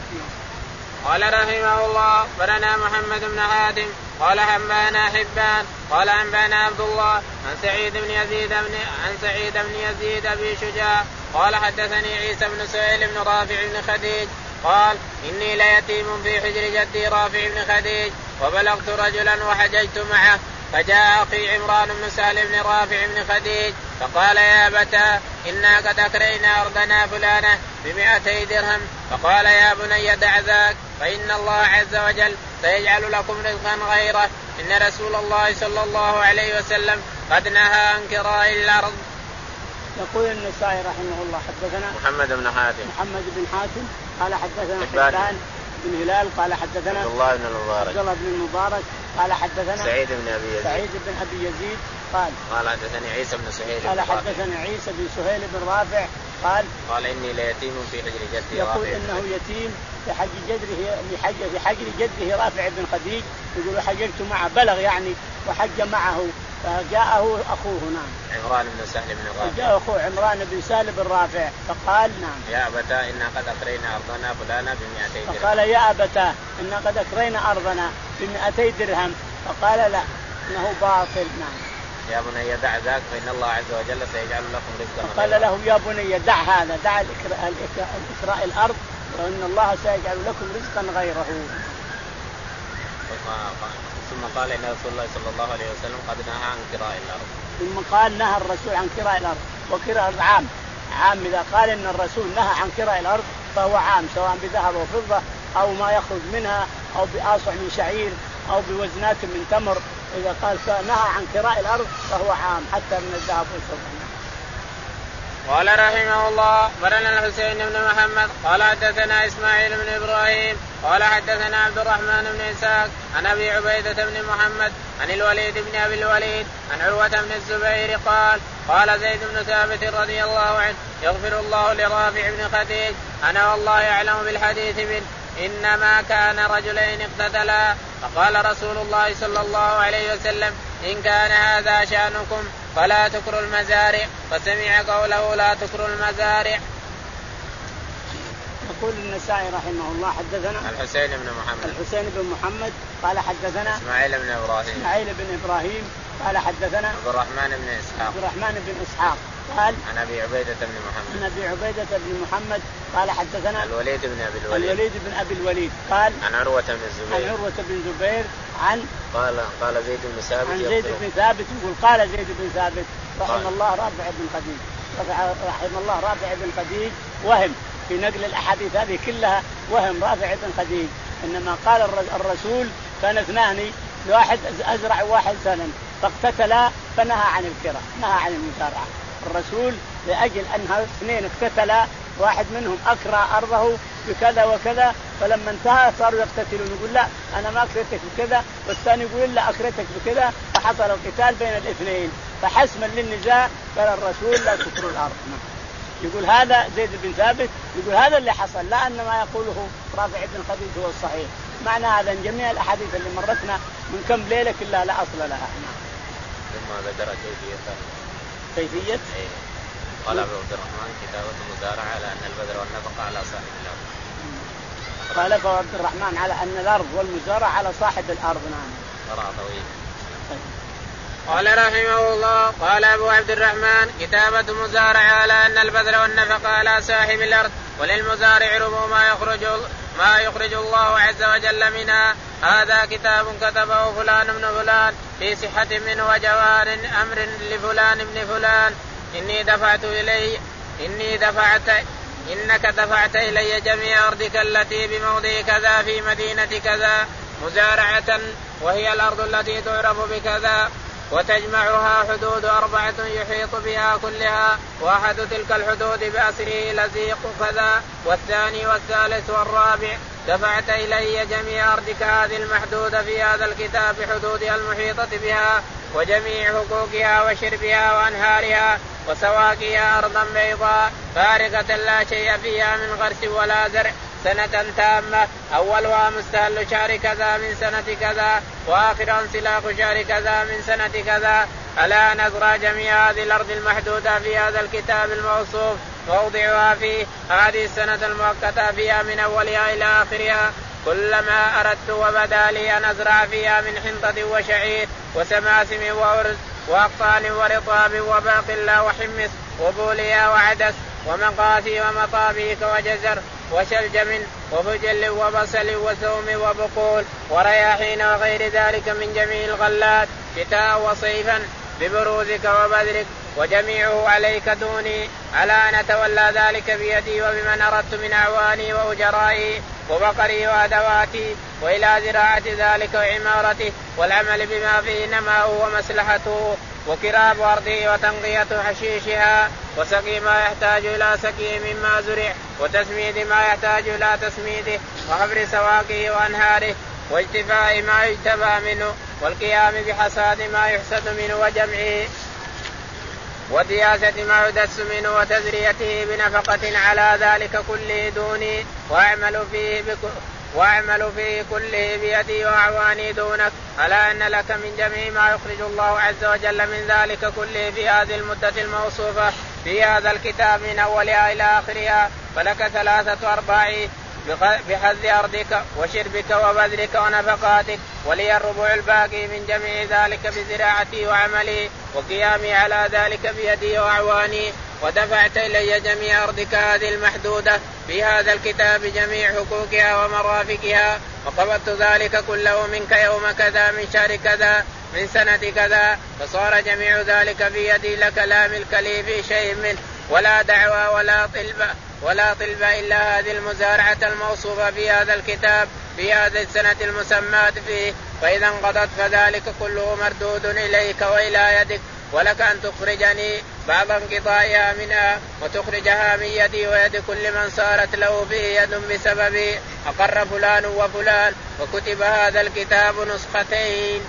قال رحمه الله بلنا محمد بن عادم قال حبانا حبان قال أنبانا عبد الله عن سعيد بن يزيد بن عن سعيد بن يزيد أبي شجاع قال حدثني عيسى بن سهيل بن رافع بن خديج قال إني ليتيم في حجر جدي رافع بن خديج وبلغت رجلا وحججت معه فجاء أخي عمران بن سهل بن رافع بن خديج فقال يا أبتا إنا قد أكرينا أرضنا فلانة بمئتي درهم. فقال يا بني دع ذاك فإن الله عز وجل سيجعل لكم رزقا غيره. إن رسول الله صلى الله عليه وسلم قد نهى عن كراء الأرض. يقول النسائي رحمه الله حدثنا محمد بن حاتم محمد بن حاتم قال حدثنا حبان بن هلال قال حدثنا عبد الله بن المبارك عبد الله بن المبارك قال حدثنا سعيد بن أبي يزيد سعيد بن أبي يزيد قال قال حدثني عيسى بن سهيل قال حدثني عيسى بن سهيل بن رافع قال قال إني ليتيم في حجر جدي يقول رافع إنه يتيم في حجر جده في حجر جده رافع بن خديج يقول حجرت معه بلغ يعني وحج معه فجاءه أخوه نعم عمران بن سهل بن رافع جاء أخوه عمران بن سهل بن رافع فقال نعم يا أبتا إنا قد أكرينا أرضنا فلانا بمئتي درهم. فقال يا أبتا إنا قد أكرينا أرضنا بمئتي درهم. فقال لا إنه باطل. نعم. يا بني دع ذاك فإن الله عز وجل سيجعل لكم رزقا. فقال له يا بني دع هذا دع الإكراء الأرض وإن الله سيجعل لكم رزقا غيره. ثم قال إن رسول الله صلى الله عليه وسلم قد نهى عن كراء الأرض. ثم قال نهى الرسول عن كراء الأرض، وكراء عام عام إذا قال إن الرسول نهى عن كراء الأرض فهو عام، سواء بذهب وفضة أو ما يخرج منها أو بآصع من شعير أو بوزنات من تمر. إذا قال نهى عن كراء الأرض فهو عام حتى من الذهب والفضة. قال رحمه الله برنا الحسين بن محمد قال حدثنا إسماعيل بن إبراهيم قال حدثنا عبد الرحمن بن إسحاق عن أبي عبيدة بن محمد عن الوليد بن أبي الوليد عن عروة بن الزبير قال قال زيد بن ثابت رضي الله عنه يغفر الله لرافع بن خديج أنا والله أعلم بالحديث منه إنما كان رجلين اقتتلا فقال رسول الله صلى الله عليه وسلم إن كان هذا شأنكم فلا تكروا المزارع، فسمع قوله لا تكروا المزارع. يقول النسائي رحمه الله حدثنا الحسين بن محمد الحسين بن محمد قال حدثنا إسماعيل بن إبراهيم إسماعيل بن إبراهيم قال حدثنا عبد الرحمن بن إسحاق عبد الرحمن بن إسحاق قال عن أبي عبيدة بن محمد عن أبي عبيدة بن محمد قال حدثنا الوليد بن أبي الوليد الوليد بن أبي الوليد قال عن عروة بن الزبير عن عروة بن الزبير عن قال قال زيد بن ثابت عن زيد بن ثابت يقول قال زيد بن ثابت رحم الله رافع بن خديج رحم الله رافع بن خديج وهم في نقل الأحاديث هذه كلها وهم رافع بن خديج، إنما قال الرسول كان اثنان واحد أزرع واحد سنن فاقتتلا فنهى عن الكراء نهى عن المزارعة. الرسول لأجل أن اثنين اقتتلا واحد منهم أكرى أرضه بكذا وكذا فلما انتهى صاروا يقتتلون يقول لا أنا ما أكرتك بكذا والثاني يقول لا أكرتك بكذا فحصل القتال بين الاثنين فحسما للنزاع قال الرسول لا تكروا الأرض. يقول هذا زيد بن ثابت يقول هذا اللي حصل لا أن ما يقوله رافع بن خديج هو الصحيح. معنى هذا ان جميع الأحاديث اللي مرتنا من كم ليلة كلها لا أصل لها. ثم ذكر كيفية كيفية إيه. قال عبد الرحمن كتابة المزارعة على أن البذر والنفقة على صاحب الأرض. قال عبد الرحمن على أن الأرض والمزارعة على صاحب الأرض. نعم. قراءة طويلة. قال رحمه الله قال أبو عبد الرحمن كتابة مزارعة على أن البذر والنفقة على صاحب الأرض وللمزارع ربو ما يخرج ما يخرج الله عز وجل منها. هذا كتاب كتبه فلان بن فلان في صحة منه وجوار أمر لفلان بن فلان إني دفعت إلي إني دفعت إنك دفعت إلي جميع أرضك التي بموضع كذا في مدينة كذا مزارعة وهي الأرض التي تعرف بكذا وتجمعها حدود أربعة يحيط بها كلها واحد تلك الحدود بأسره لزيق كذا والثاني والثالث والرابع. دفعت إلي جميع أرضك هذه المحدودة في هذا الكتاب حدودها المحيطة بها وجميع حقوقها وشربها وأنهارها وسواقيها أرضا بيضاء فارغة لا شيء فيها من غرس ولا زرع سنة تامة أولها مستهل شهر كذا من سنة كذا وآخر انسلاخ شهر كذا من سنة كذا. ألا نزرع جميع هذه الأرض المحدودة في هذا الكتاب الموصوف موضعها فيه هذه السنة المؤقتة فيها من أولها إلى آخرها كلما أردت وبدا لي أن أزرع فيها من حنطة وشعير وسماسم وأرز وأقطان ورطاب وباقلا وحمص وبوليا وعدس ومقاسي ومطابيك وجزر وشلجم وفجل وبصل وثوم وبقول ورياحين وغير ذلك من جميع الغلات شتاء وصيفا ببروزك وبذرك وجميعه عليك دوني على أن أتولى ذلك بيدي وبمن أردت من أعواني وأجرائي وبقري وأدواتي وإلى زراعة ذلك وعمارته والعمل بما فيه نماؤه ومصلحته وكراب أرضه وتنقية حشيشها وسقي ما يحتاج إلى سقيه مما زرع وتسميد ما يحتاج إلى تسميده وحفر سواقه وأنهاره واجتفاء ما يجتبى منه والقيام بحصاد ما يحسد منه وجمعه ودياسة ما يدس منه وتزريته بنفقة على ذلك كله دوني وأعمل فيه بك وأعمل فيه كله بيدي وأعواني دونك ألا أن لك من جميع ما يخرج الله عز وجل من ذلك كله في هذه المدة الموصوفة في هذا الكتاب من أولها إلى آخرها فلك ثلاثة أرباع بحذ أرضك وشربك وبذرك ونفقاتك ولي الربع الباقي من جميع ذلك بزراعتي وعملي وقيامي على ذلك بيدي وأعواني. ودفعت إلي جميع أرضك هذه المحدودة في هذا الكتاب جميع حقوقها ومرافقها وقبضت ذلك كله منك يوم كذا من شهر كذا من سنة كذا، فصار جميع ذلك بيدي لك لا ملك لي في شيء منه ولا دعوى ولا طلب ولا طلب إلا هذه المزارعة الموصوفة في هذا الكتاب في هذه السنة المسماة فيه، فإذا انقضت فذلك كله مردود إليك وإلى يدك، ولك أن تخرجني بعض انقضائها منها وتخرجها من يدي ويد كل من صارت له به يد بسببي، أقر فلان وفلان وكتب هذا الكتاب نسختين.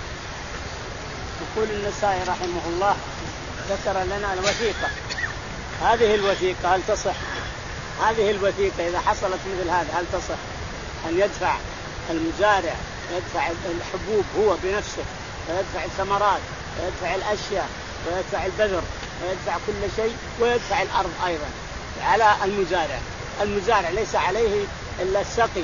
يقول النسائي رحمه الله ذكر لنا الوثيقة. هذه الوثيقة هل تصح؟ هذه الوثيقة إذا حصلت مثل هذا هل تصح أن يدفع المزارع يدفع الحبوب هو بنفسه ويدفع الثمرات ويدفع الأشياء ويدفع البذر ويدفع كل شيء ويدفع الأرض أيضا على المزارع؟ المزارع ليس عليه إلا السقي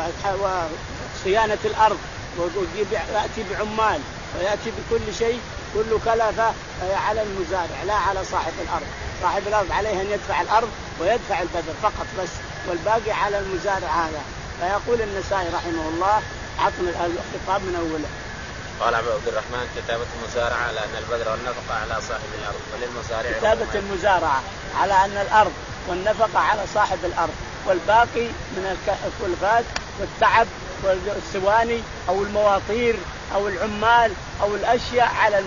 وصيانة الأرض ويأتي بعمال ويأتي بكل شيء، كل كلفة على المزارع لا على صاحب الأرض. صاحب الأرض عليه أن يدفع الأرض ويدفع البذر فقط بس، والباقي على المزارع هذا. فيقول النسائي رحمه الله عطنا الخطاب من أوله. قال أبو عبد الرحمن كتابة المزارعة على أن البذر والنفقة على صاحب الأرض وللمزارع. كتابة المزارعة على أن الأرض والنفقة على صاحب الأرض والباقي من الكلفات والتعب والسواني أو المواطير أو العمال أو الأشياء على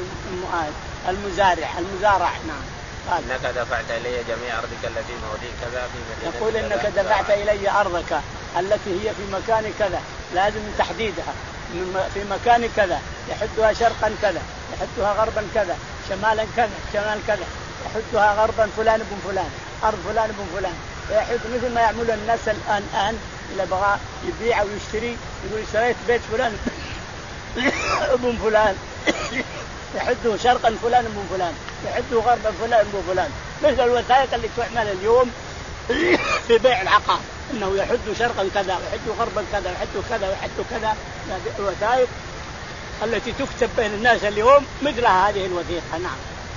المزارع المزارع. نعم. قال إنك دفعت إلي جميع أرضك التي موضع كذا في مدينة. يقول إنك دفعت إلي أرضك التي هي في مكان كذا، لازم تحديدها في مكان كذا، يحدها شرقا كذا، يحدها غربا كذا، شمالا كذا، شمال كذا، يحدها غربا فلان بن فلان، أرض فلان بن فلان، يحد مثل ما يعمل الناس الآن الآن إذا بغى يبيع ويشتري يقول اشتريت بيت فلان ابن فلان يحده شرقا فلان ابن فلان، يحده غربا فلان ابن فلان، مثل الوثائق اللي تعمل اليوم في بيع العقار انه يحد شرقا كذا ويحد غربا كذا ويحد كذا ويحد كذا. الوثائق التي تكتب بين الناس اليوم مثلها هذه الوثيقة. نعم.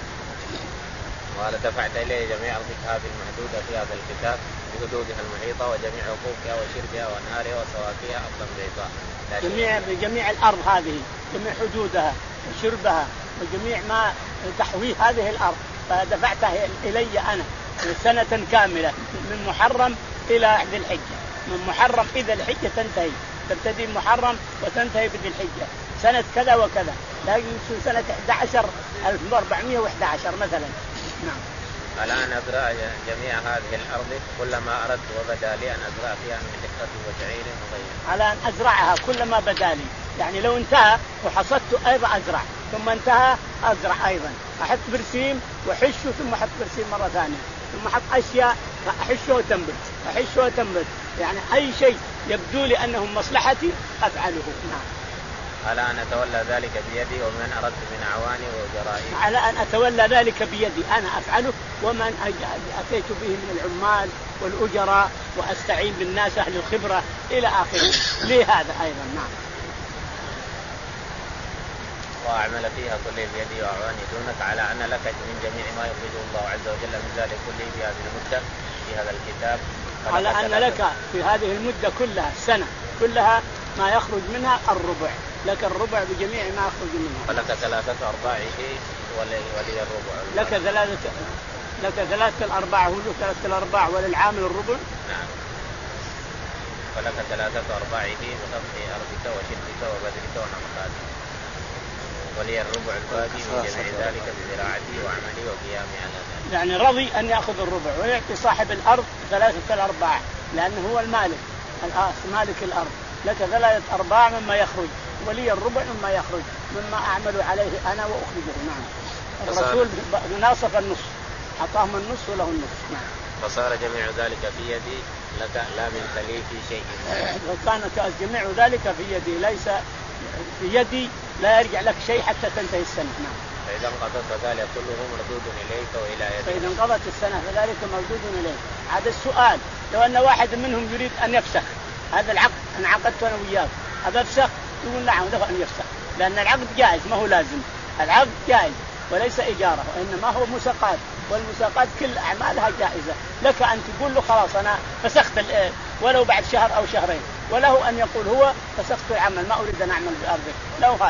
قال دفعت إليه جميع أرضك هذه المحدودة في هذا الكتاب بحدودها المحيطة وجميع حقوقها وشربها وأنهارها وسواقيها أرضا بيضاء. جميع بجميع الأرض هذه جميع حدودها وشربها وجميع ما تحويه هذه الأرض فدفعتها إلي أنا سنة كاملة من محرم إلى ذي الحجة، من محرم إذا الحجة تنتهي، تبتدي محرم وتنتهي بذي الحجة سنة كذا وكذا، لكن سنة أحد عشر ألف وأربعمائة وأحد عشر مثلا. نعم. الآن أزرع جميع هذه الأرض كلما أردت وبدا لي أن أزرع فيها من حقة وشعير وغيره. على أن أزرعها كلما بدا لي، يعني لو انتهى وحصدت أيضا أزرع، ثم انتهى أزرع أيضا، أحط برسيم وحشه ثم أحط برسيم مرة ثانية، ثم أحط أشياء أحشه وتنبت أحشه وتنبت، يعني أي شيء يبدو لي أنه مصلحتي أفعله. نعم. على أن أتولى ذلك بيدي ومن أردت من أعواني وأجرائي. على أن أتولى ذلك بيدي أنا أفعله ومن أتيت به من العمال والأجراء وأستعين بالناس أهل الخبرة إلى آخره لهذا أيضا. نعم. وأعمل فيها كل بيدي وأعواني دونك على أن لك من جميع ما يريده الله عز وجل من ذلك كله في هذه المدة في هذا الكتاب. على أن لك في هذه المدة كلها السنة كلها ما يخرج منها الربع، لك الربع بجميع ما يخرج منها. ولك ثلاثة أرباعه ولي, ولي الربع. لك ثلاثة لك ثلاثة الأرباع هو ثلاثة الأرباع وللعامل الربع. نعم. ولك ثلاثة أرباعه بخمس أرضك وشدك وبذلك ونفقاتك ولي الربع الباقي من جميع ذلك بزراعتي وعملي وقيامي على ذلك. يعني رضي أن يأخذ الربع ويعطي صاحب الأرض ثلاثة الأرباع لأنه هو المالك الآس مالك الأرض، لك ثلاثة أرباع مما يخرج ولي الربع مما يخرج مما أعمل عليه أنا وأخرجه. نعم. الرسول ناصف النصف أعطاهم النصف وله النصف. نعم. فصار جميع ذلك في يدي لك لا من لي في شيء. وكان جميع ذلك في يدي ليس في يدي لا يرجع لك شيء حتى تنتهي السنة. نعم. فإذا انقضت ذلك كله مردود إليك وإلى يدك. فإذا انقضت السنة فذلك مردود إليك. هذا السؤال لو أن واحد منهم يريد أن يفسخ هذا العقد أنا عقدت أنا وياك أبى أفسخ يقول نعم له أن يفسخ لأن العقد جائز ما هو لازم، العقد جائز وليس إجارة وإنما هو مساقات، والمساقات كل أعمالها جائزة. لك أن تقول له خلاص أنا فسخت ولو بعد شهر أو شهرين، وله أن يقول هو فسخت العمل ما أريد أن أعمل بأرضك له هذا.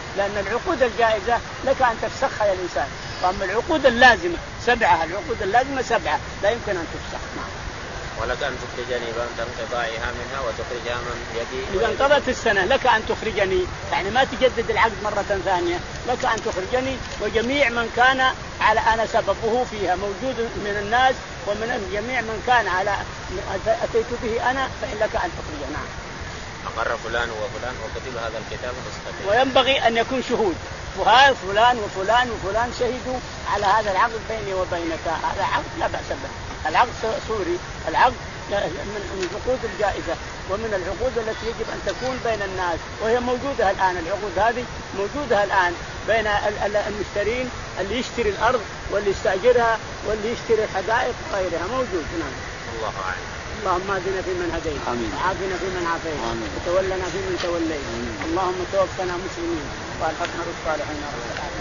لأن العقود الجائزة لك أن تفسخها يا الإنسان، وأما العقود اللازمة سبعة، العقود اللازمة سبعة لا يمكن أن تفسخ. ولك أن تخرجني بعد انقضائها منها وتخرجها من يدي. إذا انقضت السنة لك أن تخرجني، يعني ما تجدد العقد مرة ثانية، لك أن تخرجني وجميع من كان على أنا سببه فيها موجود من الناس، ومن جميع من كان على أتيت به أنا، فإن لك أن تخرجه. نعم. أقر فلان وفلان وكتب هذا الكتاب نسختين. وينبغي أن يكون شهود، وهذا فلان وفلان وفلان شهدوا على هذا العقد بيني وبينك، هذا عقد لا بأس به، العقد صوري، العقد من العقود الجائزة ومن العقود التي يجب أن تكون بين الناس، وهي موجودة الآن. العقود هذه موجودة الآن بين المشترين، اللي يشتري الأرض واللي يستأجرها واللي يشتري الحدائق وغيرها موجود. نعم. الله أعلم. اللهم اهدنا فيمن هديت، وعافنا فيمن عافيت، وتولنا فيمن توليت، اللهم توفنا مسلمين والحقنا بالصالحين.